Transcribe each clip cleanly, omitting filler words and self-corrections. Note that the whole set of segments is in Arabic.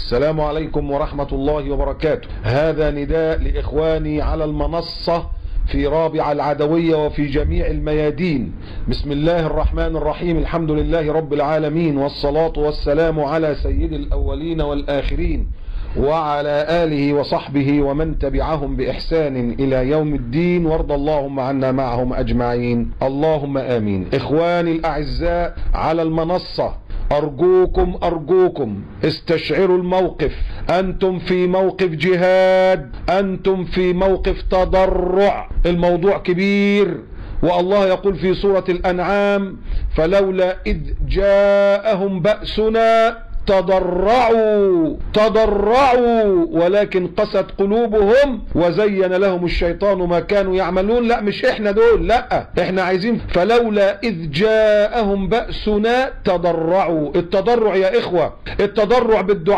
السلام عليكم ورحمة الله وبركاته. هذا نداء لإخواني على المنصة في رابعة العدوية وفي جميع الميادين. بسم الله الرحمن الرحيم، الحمد لله رب العالمين، والصلاة والسلام على سيد الأولين والآخرين وعلى آله وصحبه ومن تبعهم بإحسان إلى يوم الدين، وارض اللهم عنا معهم أجمعين، اللهم آمين. إخواني الأعزاء على المنصة، أرجوكم استشعروا الموقف. أنتم في موقف جهاد، أنتم في موقف تضرع، الموضوع كبير. والله يقول في سورة الأنعام: فلولا إذ جاءهم بأسنا تضرعوا ولكن قست قلوبهم وزين لهم الشيطان ما كانوا يعملون. لا، مش احنا دول، لا، احنا عايزين فلولا إذ جاءهم بأسنا تضرعوا. التضرع يا إخوة، التضرع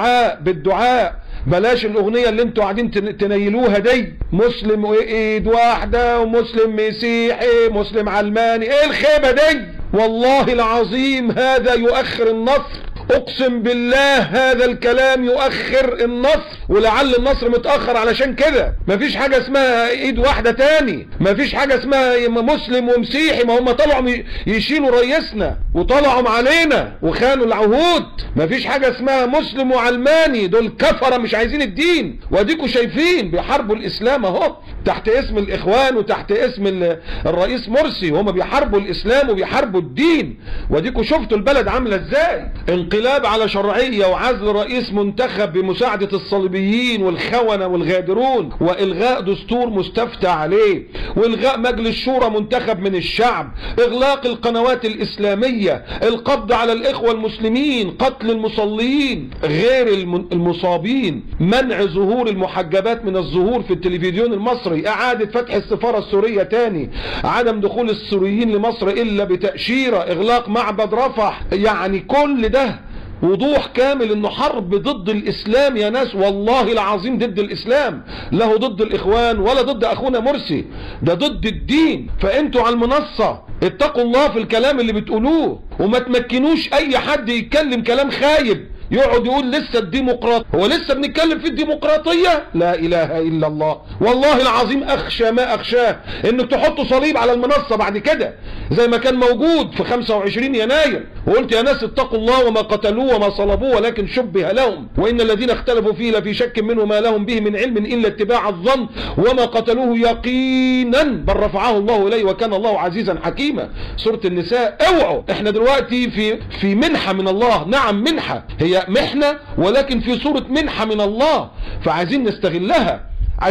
بالدعاء. بلاش الأغنية اللي انتوا قاعدين تنيلوها دي، مسلم ايد واحدة ومسلم مسيحي مسلم علماني. ايه الخيبة دي؟ والله العظيم هذا يؤخر النصر، اقسم بالله هذا الكلام يؤخر النصر، ولعل النصر متأخر. علشان كده مفيش حاجة اسمها ايد واحدة تاني، مفيش حاجة اسمها مسلم ومسيحي. ما هم طلعوا يشيلوا رئيسنا وطلعوا علينا وخانوا العهود. مفيش حاجة اسمها مسلم وعلماني، دول كفرة مش عايزين الدين، واديكوا شايفين بيحاربوا الاسلام اهو تحت اسم الاخوان وتحت اسم الرئيس مرسي، وهم بيحاربوا الاسلام وبيحاربوا الدين، واديكوا شفتوا البلد عاملة ازاي. انقلاب على شرعية وعزل رئيس منتخب بمساعدة الصليبيين والخونة والغادرون، والغاء دستور مستفتى عليه، والغاء مجلس شورى منتخب من الشعب، اغلاق القنوات الاسلامية، القبض على الاخوة المسلمين، قتل المصلين غير المصابين، منع ظهور المحجبات من الظهور في التلفزيون المصري، اعادة فتح السفارة السورية تاني، عدم دخول السوريين لمصر الا بتأشيرة، اغلاق معبد رفح. يعني كل ده وضوح كامل انه حرب ضد الاسلام يا ناس، والله العظيم ضد الاسلام، لا ضد الاخوان ولا ضد اخونا مرسي، ده ضد الدين. فانتوا على المنصة اتقوا الله في الكلام اللي بتقولوه، وما تمكنوش اي حد يتكلم كلام خايب يقعد يقول لسه الديمقراطية. هو لسه بنتكلم في الديمقراطية؟ لا اله الا الله. والله العظيم اخشى ما اخشاه انك تحطوا صليب على المنصة بعد كده زي ما كان موجود في 25 يناير، وقلت يا ناس اتقوا الله، وما قتلوه وما صلبوه ولكن شبه لهم، وان الذين اختلفوا فيه لفي شك منه ما لهم به من علم الا اتباع الظن، وما قتلوه يقينا بل رفعه الله اليه وكان الله عزيزا حكيما. سورة النساء. اوعوا، احنا دلوقتي في منحة من الله. نعم منحة، هي محنة ولكن في صورة منحة من الله، فعايزين نستغلها،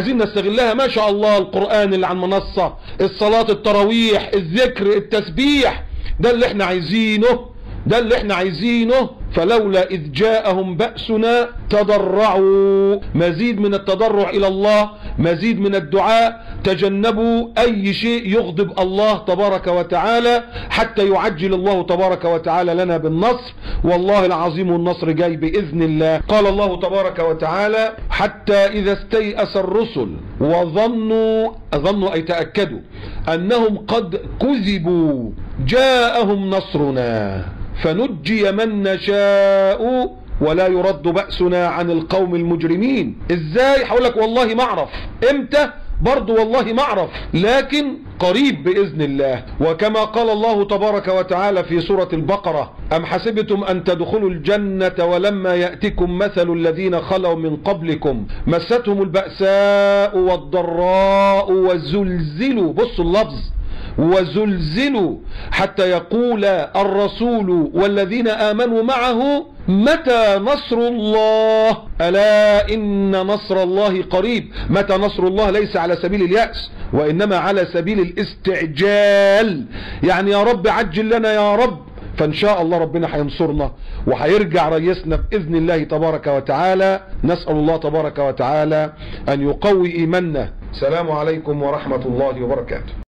ما شاء الله. القرآن اللي على المنصة، الصلاة، التراويح، الذكر، التسبيح، ده اللي احنا عايزينه. فلولا إذ جاءهم بأسنا تضرعوا. مزيد من التضرع إلى الله، مزيد من الدعاء. تجنبوا أي شيء يغضب الله تبارك وتعالى حتى يعجل الله تبارك وتعالى لنا بالنصر. والله العظيم النصر جاي بإذن الله. قال الله تبارك وتعالى: حتى إذا استيأس الرسل وظنوا أي تأكدوا أنهم قد كذبوا جاءهم نصرنا فنجي من نشاء ولا يرد بأسنا عن القوم المجرمين. ازاي؟ هقولك والله ما اعرف امتى، برضو والله ما اعرف، لكن قريب بإذن الله. وكما قال الله تبارك وتعالى في سورة البقرة: أم حسبتم أن تدخلوا الجنة ولما يأتكم مثل الذين خلوا من قبلكم مستهم البأساء والضراء وزلزلوا. بصوا اللفظ، وزلزلوا حتى يقول الرسول والذين آمنوا معه متى نصر الله ألا إن نصر الله قريب. متى نصر الله ليس على سبيل اليأس، وإنما على سبيل الاستعجال. يعني يا رب عجل لنا يا رب. فإن شاء الله ربنا هينصرنا وهيرجع رئيسنا بإذن الله تبارك وتعالى. نسأل الله تبارك وتعالى أن يقوي إيماننا. السلام عليكم ورحمة الله وبركاته.